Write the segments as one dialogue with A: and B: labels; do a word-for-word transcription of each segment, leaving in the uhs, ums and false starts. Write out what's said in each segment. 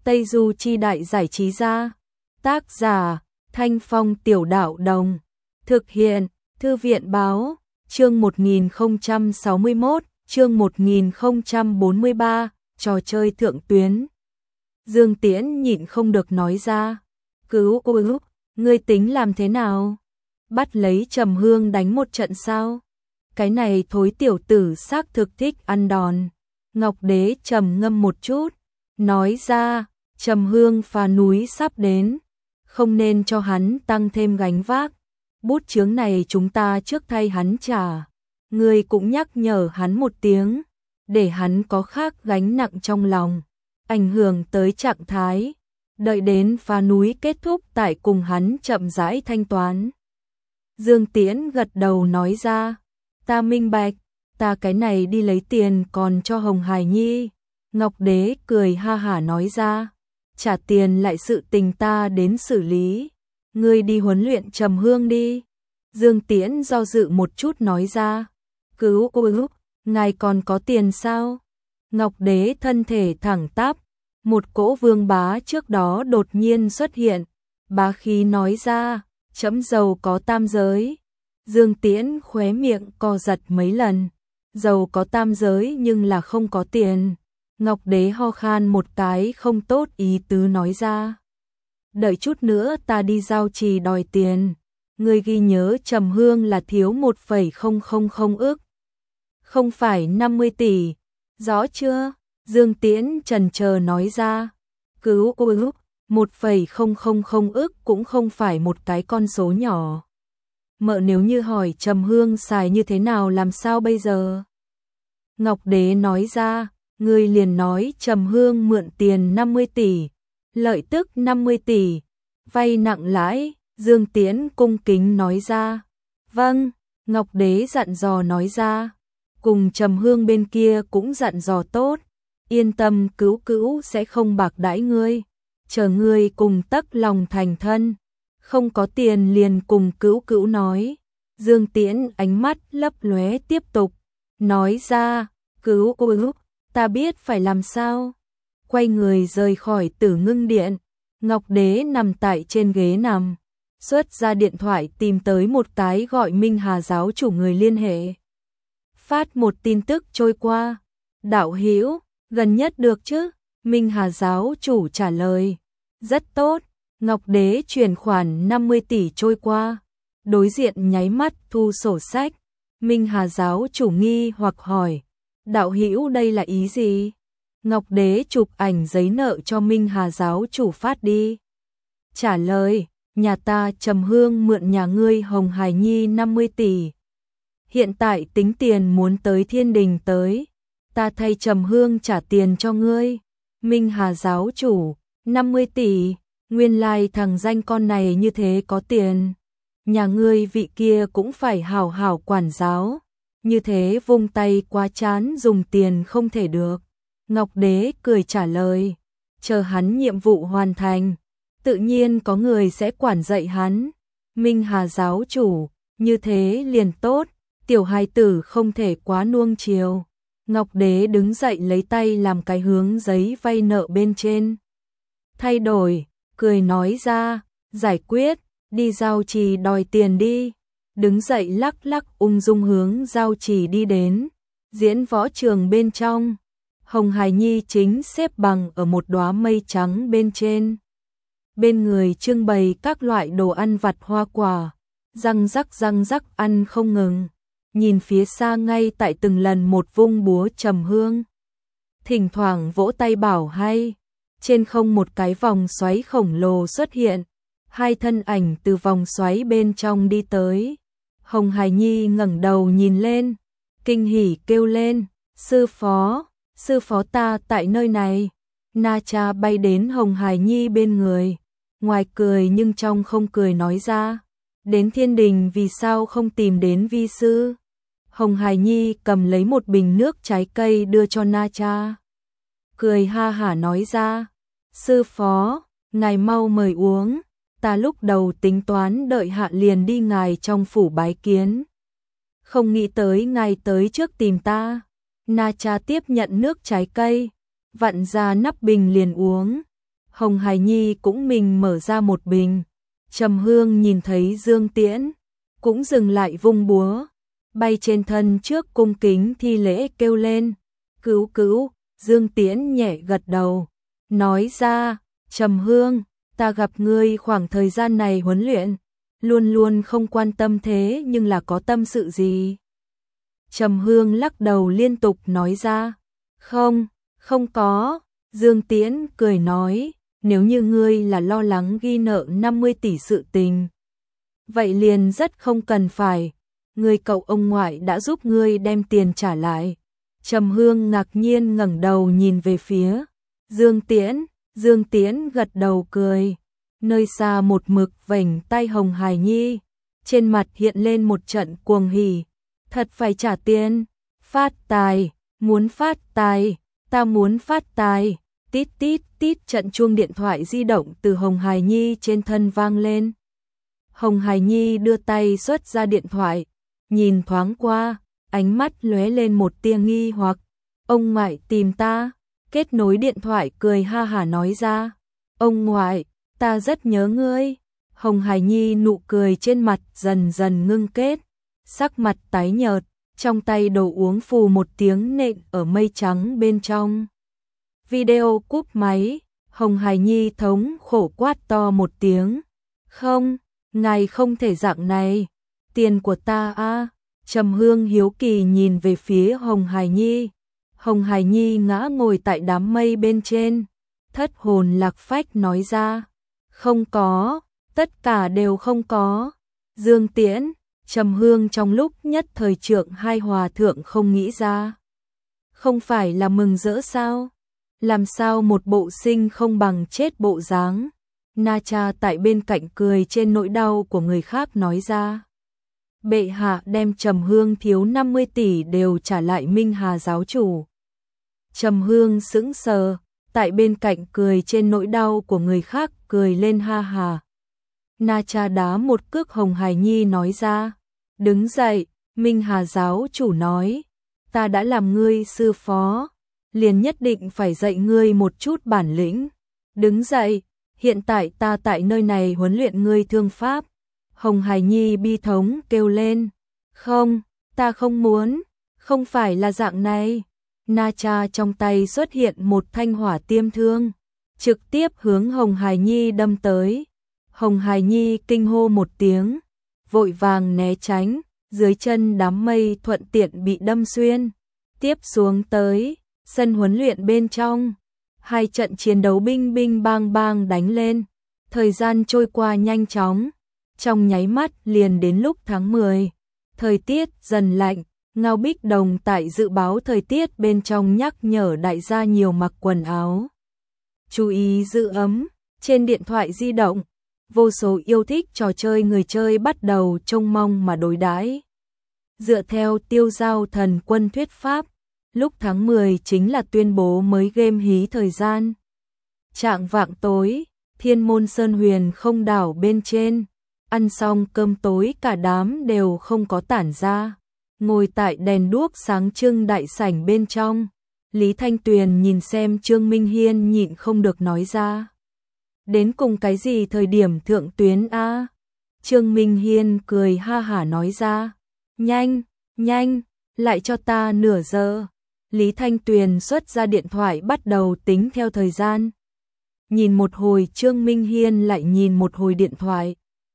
A: Tây Du Chi Đại Giải Trí Gia. Tác giả Thanh Phong Tiểu Đạo Đồng. Thực hiện Thư viện Báo. Chương một nghìn không trăm sáu mươi mốt, chương một nghìn không trăm bốn mươi ba, trò chơi thượng tuyến. Dương Tiễn nhịn không được nói ra. Cứu cứu, ngươi tính làm thế nào? Bắt lấy Trầm Hương đánh một trận sao? Cái này thối tiểu tử xác thực thích ăn đòn. Ngọc Đế trầm ngâm một chút, nói ra, Trầm Hương phá núi sắp đến, không nên cho hắn tăng thêm gánh vác. Bút chướng này chúng ta trước thay hắn trả. Ngươi cũng nhắc nhở hắn một tiếng, để hắn có khác gánh nặng trong lòng, ảnh hưởng tới trạng thái. Đợi đến phá núi kết thúc tại cùng hắn chậm rãi thanh toán. Dương Tiễn gật đầu nói ra, ta minh bạch, ta cái này đi lấy tiền còn cho Hồng Hải Nhi. Ngọc Đế cười ha hả nói ra, trả tiền lại sự tình ta đến xử lý. Ngươi đi huấn luyện Trầm Hương đi. Dương Tiễn do dự một chút nói ra, cứu cứu, ngài còn có tiền sao? Ngọc Đế thân thể thẳng tắp, một cỗ vương bá trước đó đột nhiên xuất hiện, bá khí nói ra, chấm giàu có tam giới. Dương Tiễn khóe miệng co giật mấy lần, giàu có tam giới nhưng là không có tiền. Ngọc Đế ho khan một cái không tốt ý tứ nói ra, đợi chút nữa ta đi giao trì đòi tiền. Ngươi ghi nhớ Trầm Hương là thiếu một phẩy không không không ức, không phải năm mươi tỷ, rõ chưa? Dương Tiễn chần chờ nói ra, cứu cứu, một phẩy không không không ức cũng không phải một cái con số nhỏ. Mợ nếu như hỏi Trầm Hương xài như thế nào làm sao bây giờ? Ngọc Đế nói ra, ngươi liền nói Trầm Hương mượn tiền năm mươi tỷ, lợi tức năm mươi tỷ, vay nặng lãi. Dương Tiễn cung kính nói ra, vâng. Ngọc Đế dặn dò nói ra, cùng Trầm Hương bên kia cũng dặn dò tốt, yên tâm cứu cứu sẽ không bạc đãi ngươi, chờ ngươi cùng tấc lòng thành thân, không có tiền liền cùng cứu cứu nói. Dương Tiễn ánh mắt lấp lóe tiếp tục, nói ra, cứu cứu, ta biết phải làm sao. Quay người rời khỏi Tử Ngưng Điện, Ngọc Đế nằm tại trên ghế nằm, xuất ra điện thoại tìm tới một cái gọi Minh Hà giáo chủ người liên hệ. Phát một tin tức trôi qua, đạo hữu, gần nhất được chứ? Minh Hà giáo chủ trả lời, rất tốt. Ngọc Đế chuyển khoản năm mươi tỷ trôi qua, đối diện nháy mắt thu sổ sách. Minh Hà giáo chủ nghi hoặc hỏi, đạo hữu đây là ý gì? Ngọc Đế chụp ảnh giấy nợ cho Minh Hà giáo chủ phát đi. Trả lời, nhà ta Trầm Hương mượn nhà ngươi Hồng Hải Nhi năm mươi tỷ. Hiện tại tính tiền muốn tới thiên đình tới, ta thay Trầm Hương trả tiền cho ngươi. Minh Hà giáo chủ, năm mươi tỷ, nguyên lai thằng danh con này như thế có tiền. Nhà ngươi vị kia cũng phải hảo hảo quản giáo, như thế vung tay quá chán dùng tiền không thể được. Ngọc Đế cười trả lời, chờ hắn nhiệm vụ hoàn thành, tự nhiên có người sẽ quản dạy hắn. Minh Hà giáo chủ, như thế liền tốt, tiểu hài tử không thể quá nuông chiều. Ngọc Đế đứng dậy lấy tay làm cái hướng giấy vay nợ bên trên. Thay đổi, cười nói ra, giải quyết, đi giao trì đòi tiền đi. Đứng dậy lắc lắc ung dung hướng giao trì đi đến. Diễn võ trường bên trong, Hồng Hải Nhi chính xếp bằng ở một đóa mây trắng bên trên. Bên người trưng bày các loại đồ ăn vặt hoa quả, răng rắc răng rắc ăn không ngừng. Nhìn phía xa ngay tại từng lần một vung búa Trầm Hương, thỉnh thoảng vỗ tay bảo hay. Trên không một cái vòng xoáy khổng lồ xuất hiện, hai thân ảnh từ vòng xoáy bên trong đi tới. Hồng Hải Nhi ngẩng đầu nhìn lên, kinh hỉ kêu lên, sư phó, sư phó ta tại nơi này. Na Cha bay đến Hồng Hải Nhi bên người, ngoài cười nhưng trong không cười nói ra, đến thiên đình vì sao không tìm đến vi sư? Hồng Hải Nhi cầm lấy một bình nước trái cây đưa cho Na Cha, cười ha hả nói ra, sư phó, ngài mau mời uống, ta lúc đầu tính toán đợi hạ liền đi ngài trong phủ bái kiến, không nghĩ tới ngài tới trước tìm ta. Na Cha tiếp nhận nước trái cây, vặn ra nắp bình liền uống, Hồng Hải Nhi cũng mình mở ra một bình. Trầm Hương nhìn thấy Dương Tiễn, cũng dừng lại vung búa, bay trên thân trước cung kính thi lễ kêu lên, cứu cứu. Dương Tiễn nhẹ gật đầu, nói ra, Trầm Hương, ta gặp ngươi khoảng thời gian này huấn luyện, luôn luôn không quan tâm thế nhưng là có tâm sự gì? Trầm Hương lắc đầu liên tục nói ra, không, không có. Dương Tiễn cười nói, nếu như ngươi là lo lắng ghi nợ năm mươi tỷ sự tình, vậy liền rất không cần phải, người cậu ông ngoại đã giúp ngươi đem tiền trả lại. Trầm Hương ngạc nhiên ngẩng đầu nhìn về phía Dương Tiễn, Dương Tiễn gật đầu cười, nơi xa một mực vểnh tay Hồng Hải Nhi, trên mặt hiện lên một trận cuồng hỉ, thật phải trả tiền, phát tài, muốn phát tài, ta muốn phát tài. Tít tít tít, trận chuông điện thoại di động từ Hồng Hải Nhi trên thân vang lên. Hồng Hải Nhi đưa tay xuất ra điện thoại, nhìn thoáng qua, ánh mắt lóe lên một tia nghi hoặc. Ông ngoại tìm ta, kết nối điện thoại cười ha hả nói ra. Ông ngoại, ta rất nhớ ngươi. Hồng Hải Nhi nụ cười trên mặt dần dần ngưng kết, sắc mặt tái nhợt, trong tay đồ uống phù một tiếng nện ở mây trắng bên trong. Video cúp máy, Hồng Hải Nhi thống khổ quát to một tiếng. Không, ngài không thể dạng này, tiền của ta a. Trầm Hương hiếu kỳ nhìn về phía Hồng Hải Nhi. Hồng Hải Nhi ngã ngồi tại đám mây bên trên, thất hồn lạc phách nói ra. Không có, tất cả đều không có. Dương Tiễn, Trầm Hương trong lúc nhất thời trượng hai hòa thượng không nghĩ ra. Không phải là mừng rỡ sao? Làm sao một bộ sinh không bằng chết bộ dáng? Na Cha tại bên cạnh cười trên nỗi đau của người khác nói ra. Bệ hạ đem Trầm Hương thiếu năm mươi tỷ đều trả lại Minh Hà giáo chủ. Trầm Hương sững sờ, tại bên cạnh cười trên nỗi đau của người khác cười lên ha hà. Na Cha đá một cước Hồng Hải Nhi nói ra. Đứng dậy, Minh Hà giáo chủ nói. Ta đã làm ngươi sư phó, liền nhất định phải dạy ngươi một chút bản lĩnh. Đứng dậy, hiện tại ta tại nơi này huấn luyện ngươi thương pháp. Hồng Hải Nhi bi thống kêu lên. Không, ta không muốn, không phải là dạng này. Na Cha trong tay xuất hiện một thanh hỏa tiêm thương, trực tiếp hướng Hồng Hải Nhi đâm tới. Hồng Hải Nhi kinh hô một tiếng, vội vàng né tránh, dưới chân đám mây thuận tiện bị đâm xuyên. Tiếp xuống tới sân huấn luyện bên trong, hai trận chiến đấu binh binh bang bang đánh lên. Thời gian trôi qua nhanh chóng, trong nháy mắt liền đến lúc tháng mười. Thời tiết dần lạnh, Ngao Bích Đồng tại dự báo thời tiết bên trong nhắc nhở đại gia nhiều mặc quần áo. Chú ý giữ ấm. Trên điện thoại di động, vô số yêu thích trò chơi người chơi bắt đầu trông mong mà đối đãi. Dựa theo Tiêu Giao Thần Quân thuyết pháp, lúc tháng mười chính là tuyên bố mới game hí thời gian. Trạng vạng tối, Thiên Môn Sơn Huyền không đảo bên trên, ăn xong cơm tối cả đám đều không có tản ra, ngồi tại đèn đuốc sáng trưng đại sảnh bên trong. Lý Thanh Tuyền nhìn xem Trương Minh Hiên nhịn không được nói ra. Đến cùng cái gì thời điểm thượng tuyến a? Trương Minh Hiên cười ha hả nói ra. Nhanh, nhanh, lại cho ta nửa giờ. Lý Thanh Tuyền xuất ra điện thoại bắt đầu tính theo thời gian. Nhìn một hồi Trương Minh Hiên lại nhìn một hồi điện thoại.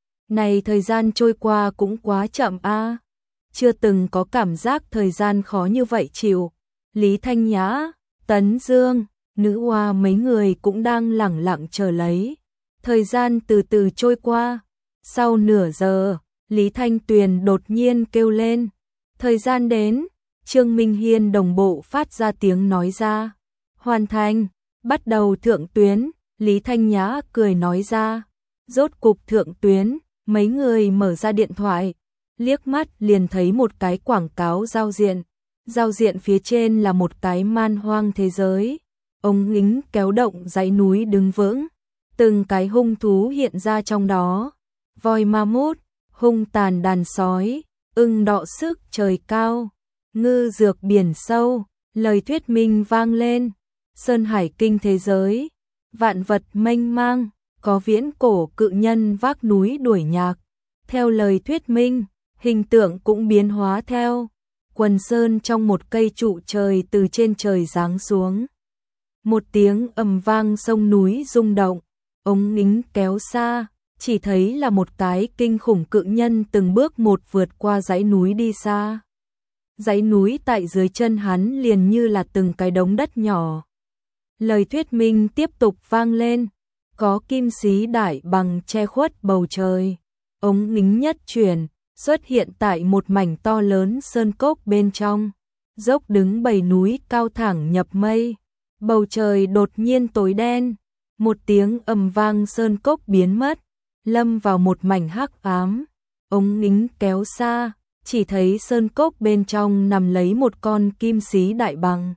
A: Này thời gian trôi qua cũng quá chậm a. Chưa từng có cảm giác thời gian khó như vậy chịu. Lý Thanh Nhã, Tấn Dương, Nữ Hoa mấy người cũng đang lẳng lặng chờ lấy. Thời gian từ từ trôi qua. Sau nửa giờ, Lý Thanh Tuyền đột nhiên kêu lên. Thời gian đến. Trương Minh Hiên đồng bộ phát ra tiếng nói ra. Hoàn thành, bắt đầu thượng tuyến. Lý Thanh Nhã cười nói ra. Rốt cục thượng tuyến, mấy người mở ra điện thoại. Liếc mắt liền thấy một cái quảng cáo giao diện. Giao diện phía trên là một cái man hoang thế giới. Ống kính kéo động dãy núi đứng vững. Từng cái hung thú hiện ra trong đó. Voi ma mút, hung tàn đàn sói, ưng đọ sức trời cao, ngư dược biển sâu, lời thuyết minh vang lên. Sơn Hải kinh thế giới. vạn vật mênh mang, có viễn cổ cự nhân vác núi đuổi nhạc. Theo lời thuyết minh, hình tượng cũng biến hóa theo. Quần sơn trong một cây trụ trời từ trên trời giáng xuống. Một tiếng ầm vang sông núi rung động, ống nính kéo xa, chỉ thấy là một cái kinh khủng cự nhân từng bước một vượt qua dãy núi đi xa. Dãy núi tại dưới chân hắn liền như là từng cái đống đất nhỏ. Lời thuyết minh tiếp tục vang lên, có kim sĩ đại bằng che khuất bầu trời. Ống nính nhất chuyển, xuất hiện tại một mảnh to lớn sơn cốc bên trong. Dốc đứng bầy núi cao thẳng nhập mây. Bầu trời đột nhiên tối đen, một tiếng ầm vang sơn cốc biến mất, lâm vào một mảnh hắc ám. Ống nính kéo xa, chỉ thấy sơn cốc bên trong nằm lấy một con kim sĩ đại bằng.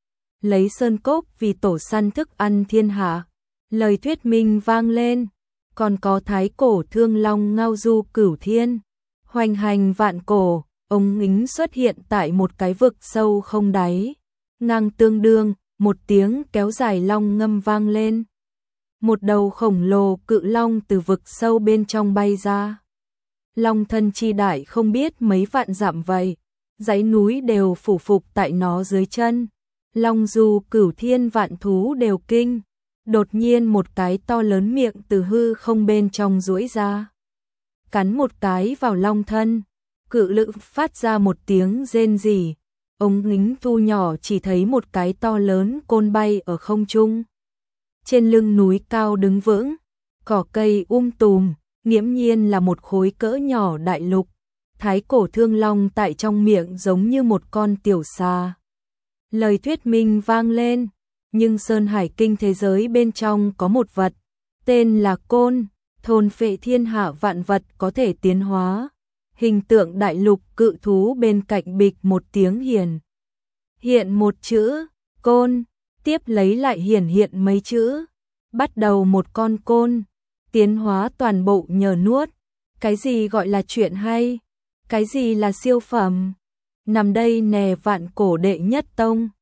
A: Lấy sơn cốc vì tổ săn thức ăn thiên hạ. Lời thuyết minh vang lên, còn có thái cổ thương long ngao du cửu thiên, hoành hành vạn cổ. Ống nính xuất hiện tại một cái vực sâu không đáy, ngang tương đương. Một tiếng kéo dài long ngâm vang lên. Một đầu khổng lồ cự long từ vực sâu bên trong bay ra. Long thân chi đại không biết mấy vạn dặm vậy. Dãy núi đều phủ phục tại nó dưới chân. Long du cửu thiên vạn thú đều kinh. Đột nhiên một cái to lớn miệng từ hư không bên trong duỗi ra. Cắn một cái vào long thân. Cự lự phát ra một tiếng rên rỉ. Ống nính thu nhỏ chỉ thấy một cái to lớn côn bay ở không trung. Trên lưng núi cao đứng vững, cỏ cây um tùm, nghiễm nhiên là một khối cỡ nhỏ đại lục. Thái cổ thương long tại trong miệng giống như một con tiểu xà. Lời thuyết minh vang lên, nhưng Sơn Hải Kinh thế giới bên trong có một vật, tên là côn, thôn phệ thiên hạ vạn vật có thể tiến hóa. Hình tượng đại lục cự thú bên cạnh bịch một tiếng hiển. Hiện một chữ, côn, tiếp lấy lại hiển hiện mấy chữ. Bắt đầu một con côn, tiến hóa toàn bộ nhờ nuốt. Cái gì gọi là chuyện hay? Cái gì là siêu phẩm? Nằm đây nè vạn cổ đệ nhất tông.